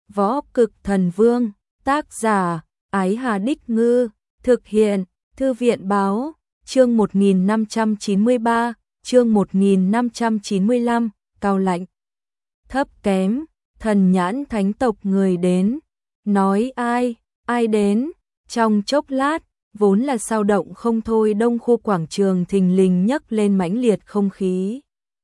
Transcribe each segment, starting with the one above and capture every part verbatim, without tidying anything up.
Võ Cực Thần Vương, tác giả, Ái Hà Đích Ngư, thực hiện, Thư viện Báo, chương một nghìn năm trăm chín mươi ba, chương một nghìn năm trăm chín mươi lăm, cao lạnh, thấp kém, thần nhãn thánh tộc người đến, nói ai, ai đến, trong chốc lát, vốn là sao động không thôi đông khu quảng trường thình lình nhấc lên mãnh liệt không khí.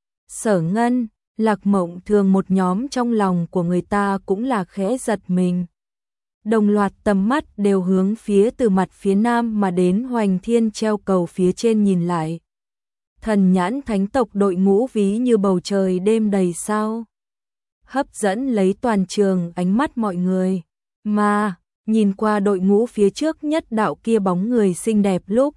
Sở Ngân, Lạc Mộng Thường một nhóm trong lòng của người ta cũng là khẽ giật mình. Đồng loạt tầm mắt đều hướng phía từ mặt phía nam mà đến Hoành Thiên treo cầu phía trên nhìn lại. Thần nhãn thánh tộc đội ngũ ví như bầu trời đêm đầy sao, hấp dẫn lấy toàn trường ánh mắt mọi người. Mà, nhìn qua đội ngũ phía trước nhất đạo kia bóng người xinh đẹp lúc.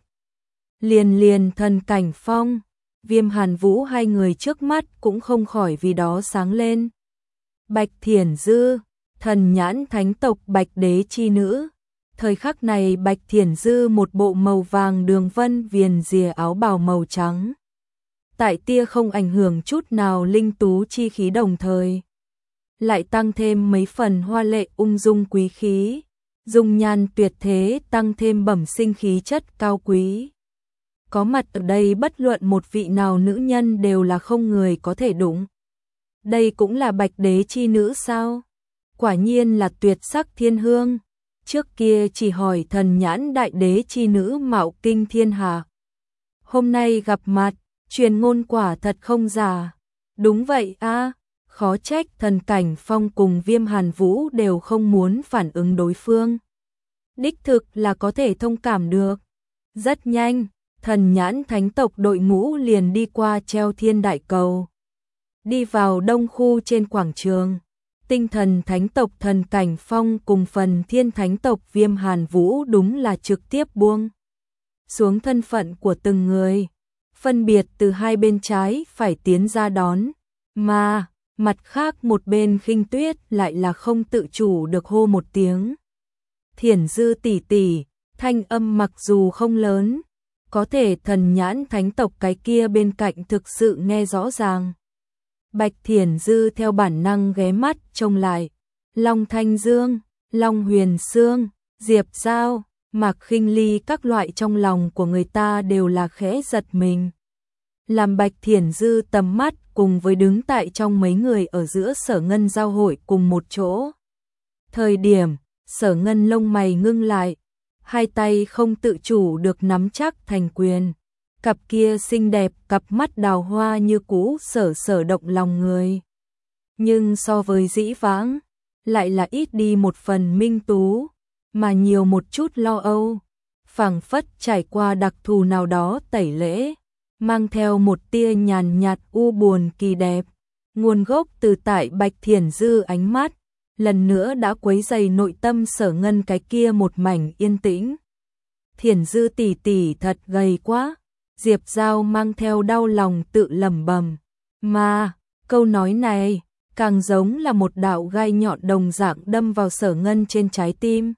Liền liền Thần Cảnh Phong, Viêm Hàn Vũ hai người trước mắt cũng không khỏi vì đó sáng lên. Bạch Thiển Dư, thần nhãn thánh tộc Bạch Đế chi nữ. Thời khắc này Bạch Thiển Dư một bộ màu vàng đường vân viền rìa áo bào màu trắng. Tại tia không ảnh hưởng chút nào linh tú chi khí đồng thời. Lại tăng thêm mấy phần hoa lệ ung dung quý khí. Dung nhan tuyệt thế tăng thêm bẩm sinh khí chất cao quý. Có mặt ở đây bất luận một vị nào nữ nhân đều là không người có thể đụng. Đây cũng là Bạch Đế chi nữ sao? Quả nhiên là tuyệt sắc thiên hương. Trước kia chỉ hỏi thần nhãn đại đế chi nữ mạo kinh thiên hạ. Hôm nay gặp mặt, truyền ngôn quả thật không giả. Đúng vậy a, khó trách Thần Cảnh Phong cùng Viêm Hàn Vũ đều không muốn phản ứng đối phương. Đích thực là có thể thông cảm được. Rất nhanh, thần nhãn thánh tộc đội ngũ liền đi qua treo thiên đại cầu. Đi vào đông khu trên quảng trường. Tinh thần thánh tộc Thần Cảnh Phong cùng phần thiên thánh tộc Viêm Hàn Vũ đúng là trực tiếp buông xuống thân phận của từng người. Phân biệt từ hai bên trái phải tiến ra đón. Mà, mặt khác một bên Khinh Tuyết lại là không tự chủ được hô một tiếng. Thiển Dư tỷ tỷ, thanh âm mặc dù không lớn, có thể thần nhãn thánh tộc cái kia bên cạnh thực sự nghe rõ ràng. Bạch Thiển Dư theo bản năng ghé mắt trông lại. Long Thanh Dương, Long Huyền Sương, Diệp Giao, Mạc Khinh Ly các loại trong lòng của người ta đều là khẽ giật mình. Làm Bạch Thiển Dư tầm mắt cùng với đứng tại trong mấy người ở giữa Sở Ngân giao hội cùng một chỗ. Thời điểm, Sở Ngân lông mày ngưng lại, hai tay không tự chủ được nắm chắc thành quyền. Cặp kia xinh đẹp, cặp mắt đào hoa như cũ sở sở động lòng người. Nhưng so với dĩ vãng, lại là ít đi một phần minh tú, mà nhiều một chút lo âu. Phảng phất trải qua đặc thù nào đó tẩy lễ, mang theo một tia nhàn nhạt u buồn kỳ đẹp. Nguồn gốc từ tại Bạch Thiển Dư ánh mắt, lần nữa đã quấy dày nội tâm Sở Ngân cái kia một mảnh yên tĩnh. Thiển Dư tỷ tỷ thật gầy quá. Diệp Giao mang theo đau lòng tự lẩm bẩm, mà câu nói này càng giống là một đạo gai nhọn đồng dạng đâm vào Sở Ngân trên trái tim.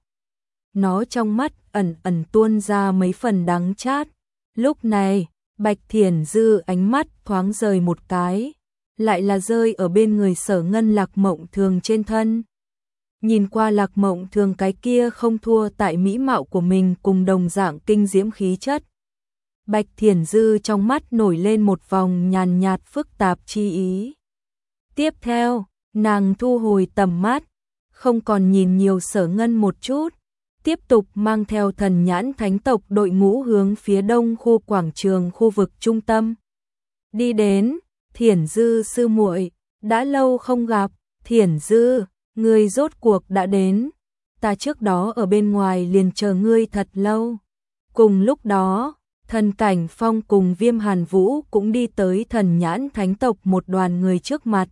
Nó trong mắt ẩn ẩn tuôn ra mấy phần đắng chát. Lúc này, Bạch Thiển Dư ánh mắt thoáng rời một cái, lại là rơi ở bên người Sở Ngân Lạc Mộng Thường trên thân. Nhìn qua Lạc Mộng Thường cái kia không thua tại mỹ mạo của mình cùng đồng dạng kinh diễm khí chất. Bạch Thiển Dư trong mắt nổi lên một vòng nhàn nhạt phức tạp chi ý. Tiếp theo, nàng thu hồi tầm mắt, không còn nhìn nhiều Sở Ngân một chút, tiếp tục mang theo thần nhãn thánh tộc đội ngũ hướng phía đông khu quảng trường khu vực trung tâm. Đi đến, Thiển Dư sư muội, đã lâu không gặp, Thiển Dư, ngươi rốt cuộc đã đến. Ta trước đó ở bên ngoài liền chờ ngươi thật lâu. Cùng lúc đó, Thần Cảnh Phong cùng Viêm Hàn Vũ cũng đi tới thần nhãn thánh tộc một đoàn người trước mặt.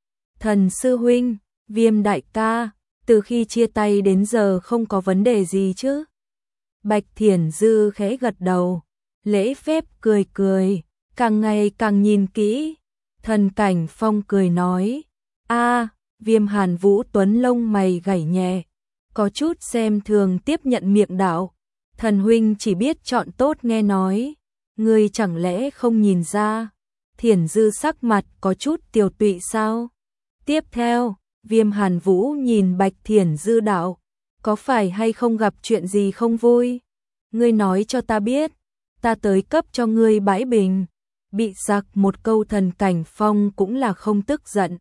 Thần sư huynh, Viêm đại ca, từ khi chia tay đến giờ không có vấn đề gì chứ? Bạch Thiển Dư khẽ gật đầu, lễ phép cười cười, càng ngày càng nhìn kỹ. Thần Cảnh Phong cười nói, a, Viêm Hàn Vũ tuấn lông mày gảy nhẹ, có chút xem thường tiếp nhận miệng đạo. Thần huynh chỉ biết chọn tốt nghe nói, ngươi chẳng lẽ không nhìn ra? Thiển Dư sắc mặt có chút tiều tụy sao? Tiếp theo, Viêm Hàn Vũ nhìn Bạch Thiển Dư đạo, có phải hay không gặp chuyện gì không vui? Ngươi nói cho ta biết, ta tới cấp cho ngươi bãi bình. Bị giặc một câu Thần Cảnh Phong cũng là không tức giận.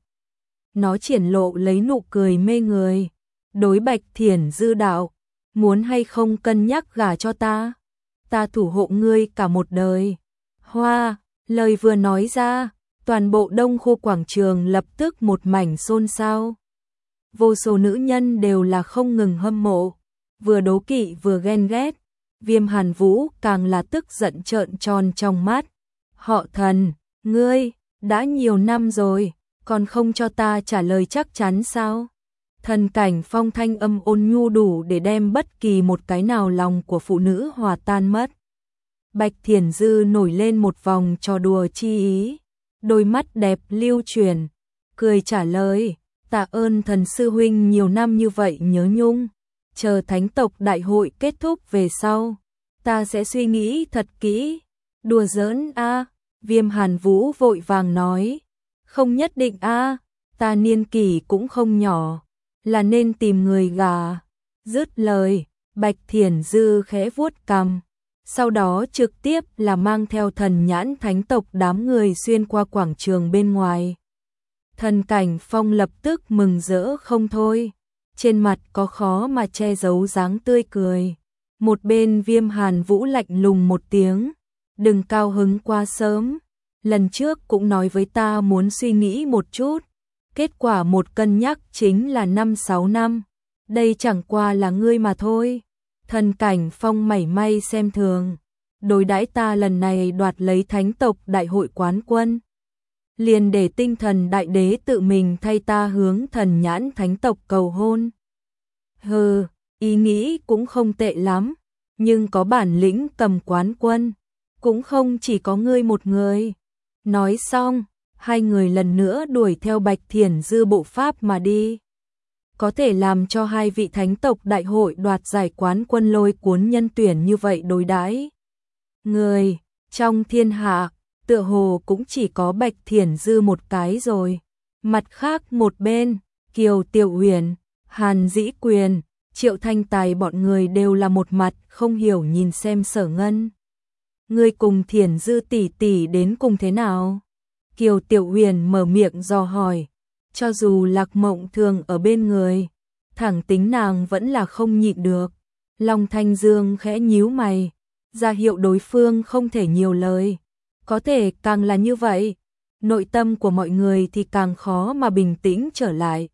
Nó triển lộ lấy nụ cười mê người. Đối Bạch Thiển Dư đạo, muốn hay không cân nhắc gả cho ta? Ta thủ hộ ngươi cả một đời. Hoa, lời vừa nói ra, toàn bộ đông khu quảng trường lập tức một mảnh xôn xao. Vô số nữ nhân đều là không ngừng hâm mộ, vừa đố kỵ vừa ghen ghét. Viêm Hàn Vũ càng là tức giận trợn tròn trong mắt. Họ Thần, ngươi, đã nhiều năm rồi, còn không cho ta trả lời chắc chắn sao? Thần Cảnh Phong thanh âm ôn nhu đủ để đem bất kỳ một cái nào lòng của phụ nữ hòa tan mất. Bạch Thiển Dư nổi lên một vòng trò đùa chi ý, đôi mắt đẹp lưu chuyển, cười trả lời, tạ ơn Thần sư huynh nhiều năm như vậy nhớ nhung, chờ thánh tộc đại hội kết thúc về sau, ta sẽ suy nghĩ thật kỹ. Đùa giỡn a, Viêm Hàn Vũ vội vàng nói, không nhất định a, ta niên kỷ cũng không nhỏ, là nên tìm người gả. Dứt lời, Bạch Thiển Dư khẽ vuốt cằm, sau đó trực tiếp là mang theo Thần Nhãn thánh tộc đám người xuyên qua quảng trường bên ngoài. Thần Cảnh Phong lập tức mừng rỡ không thôi, trên mặt có khó mà che giấu dáng tươi cười. Một bên Viêm Hàn Vũ lạnh lùng một tiếng, đừng cao hứng quá sớm, lần trước cũng nói với ta muốn suy nghĩ một chút, kết quả một cân nhắc chính là năm sáu năm, đây chẳng qua là ngươi mà thôi. Thần Cảnh Phong mảy may xem thường, đối đãi ta lần này đoạt lấy thánh tộc đại hội quán quân, liền để tinh thần đại đế tự mình thay ta hướng Thần Nhãn thánh tộc cầu hôn. Hừ, ý nghĩ cũng không tệ lắm, nhưng có bản lĩnh cầm quán quân, cũng không chỉ có ngươi một người. Nói xong, hai người lần nữa đuổi theo Bạch Thiển Dư bộ pháp mà đi. Có thể làm cho hai vị thánh tộc đại hội đoạt giải quán quân lôi cuốn nhân tuyển như vậy đối đãi người trong thiên hạ, tựa hồ cũng chỉ có Bạch Thiển Dư một cái rồi. Mặt khác một bên, Kiều Tiểu Huyền, Hàn Dĩ Quyền, Triệu Thanh Tài bọn người đều là một mặt không hiểu nhìn xem Sở Ngân. Ngươi cùng Thiển Dư tỷ tỷ đến cùng thế nào? Kiều Tiểu Huyền mở miệng dò hỏi, cho dù Lạc Mộng Thường ở bên người, thẳng tính nàng vẫn là không nhịn được. Long Thanh Dương khẽ nhíu mày, ra hiệu đối phương không thể nhiều lời. Có thể càng là như vậy, nội tâm của mọi người thì càng khó mà bình tĩnh trở lại.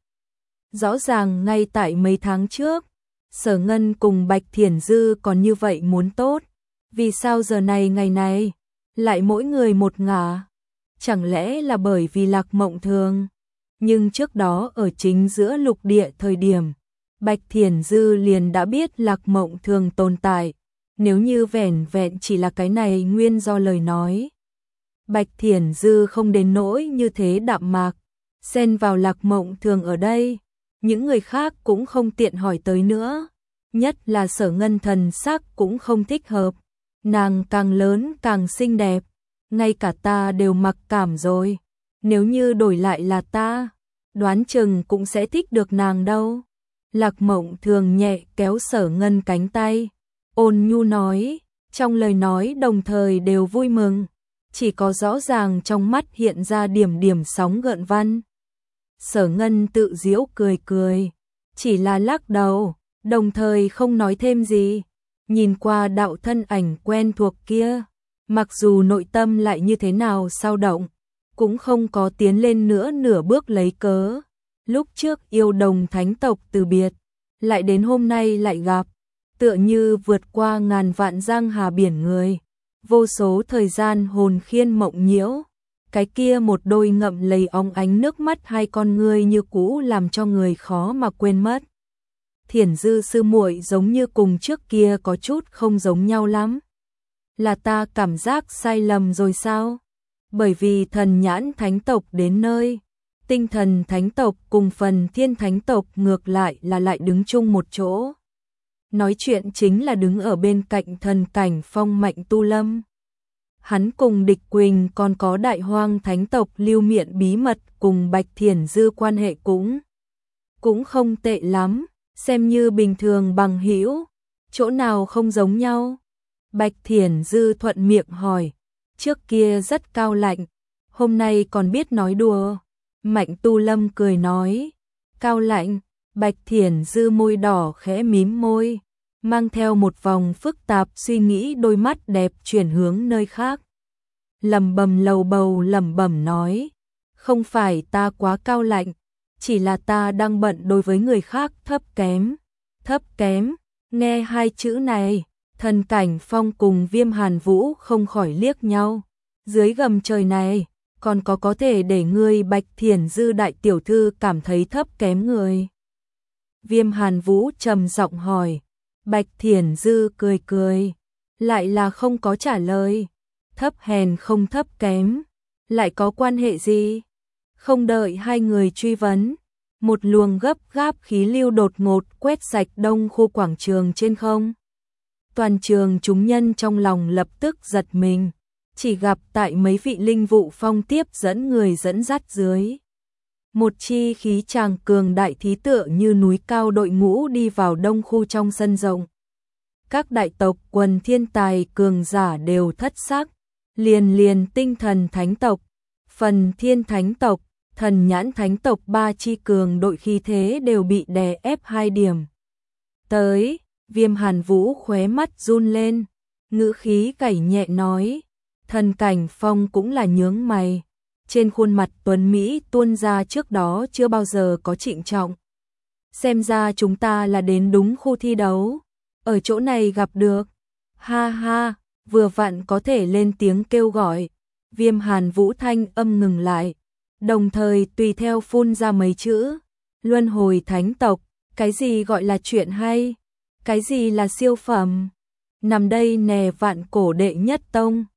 Rõ ràng ngay tại mấy tháng trước, Sở Ngân cùng Bạch Thiển Dư còn như vậy muốn tốt, vì sao giờ này ngày này lại mỗi người một ngả? Chẳng lẽ là bởi vì Lạc Mộng Thường? Nhưng trước đó ở chính giữa lục địa thời điểm, Bạch Thiển Dư liền đã biết Lạc Mộng Thường tồn tại, nếu như vẻn vẹn chỉ là cái này nguyên do lời nói. Bạch Thiển Dư không đến nỗi như thế đạm mạc, xen vào Lạc Mộng Thường ở đây, những người khác cũng không tiện hỏi tới nữa, nhất là Sở Ngân thần sắc cũng không thích hợp, nàng càng lớn càng xinh đẹp, ngay cả ta đều mặc cảm rồi, nếu như đổi lại là ta, đoán chừng cũng sẽ thích được nàng đâu. Lạc Mộng Thường nhẹ kéo Sở Ngân cánh tay, ôn nhu nói, trong lời nói đồng thời đều vui mừng, chỉ có rõ ràng trong mắt hiện ra điểm điểm sóng gợn văn. Sở Ngân tự giễu cười cười, chỉ là lắc đầu, đồng thời không nói thêm gì, nhìn qua đạo thân ảnh quen thuộc kia, mặc dù nội tâm lại như thế nào dao động, cũng không có tiến lên nữa nửa bước lấy cớ. Lúc trước yêu đồng thánh tộc từ biệt, lại đến hôm nay lại gặp, tựa như vượt qua ngàn vạn giang hà biển người, vô số thời gian hồn khiên mộng nhiễu, cái kia một đôi ngậm lầy óng ánh nước mắt hai con ngươi như cũ làm cho người khó mà quên mất. Thiển Dư sư muội giống như cùng trước kia có chút không giống nhau lắm. Là ta cảm giác sai lầm rồi sao? Bởi vì Thần Nhãn thánh tộc đến nơi, Tinh Thần thánh tộc cùng Phần Thiên thánh tộc ngược lại là lại đứng chung một chỗ. Nói chuyện chính là đứng ở bên cạnh Thần Cảnh Phong Mạnh Tu Lâm. Hắn cùng Địch Quỳnh còn có Đại Hoang thánh tộc Lưu Miện bí mật cùng Bạch Thiển Dư quan hệ cũng cũng không tệ lắm, xem như bình thường bằng hữu, chỗ nào không giống nhau? Bạch Thiển Dư thuận miệng hỏi, trước kia rất cao lạnh, hôm nay còn biết nói đùa. Mạnh Tu Lâm cười nói, cao lạnh. Bạch Thiển Dư môi đỏ khẽ mím môi, mang theo một vòng phức tạp suy nghĩ, đôi mắt đẹp chuyển hướng nơi khác. Lẩm bẩm lầu bầu lẩm bẩm nói, không phải ta quá cao lạnh, chỉ là ta đang bận đối với người khác thấp kém. Thấp kém, nghe hai chữ này, Thần Cảnh Phong cùng Viêm Hàn Vũ không khỏi liếc nhau. Dưới gầm trời này, còn có có thể để ngươi Bạch Thiển Dư đại tiểu thư cảm thấy thấp kém người? Viêm Hàn Vũ trầm giọng hỏi. Bạch Thiển Dư cười cười, lại là không có trả lời. Thấp hèn không thấp kém, lại có quan hệ gì? Không đợi hai người truy vấn, một luồng gấp gáp khí lưu đột ngột quét sạch đông khu quảng trường trên không. Toàn trường chúng nhân trong lòng lập tức giật mình, chỉ gặp tại mấy vị linh vụ phong tiếp dẫn người dẫn dắt dưới. Một chi khí tràng cường đại thí tựa như núi cao đội ngũ đi vào đông khu trong sân rộng. Các đại tộc quần thiên tài cường giả đều thất sắc, liền liền tinh thần thánh tộc, phần thiên thánh tộc, thần nhãn thánh tộc ba chi cường đội khí thế đều bị đè ép hai điểm. Tới, Viêm Hàn Vũ khóe mắt run lên, ngữ khí cẩy nhẹ nói, Thần Cảnh Phong cũng là nhướng mày. Trên khuôn mặt tuấn Mỹ tuôn ra trước đó chưa bao giờ có trịnh trọng. Xem ra chúng ta là đến đúng khu thi đấu, ở chỗ này gặp được. Ha ha, vừa vặn có thể lên tiếng kêu gọi. Viêm Hàn Vũ thanh âm ngừng lại, đồng thời tùy theo phun ra mấy chữ. Luân hồi thánh tộc, cái gì gọi là chuyện hay? Cái gì là siêu phẩm? Nằm đây nè vạn cổ đệ nhất tông.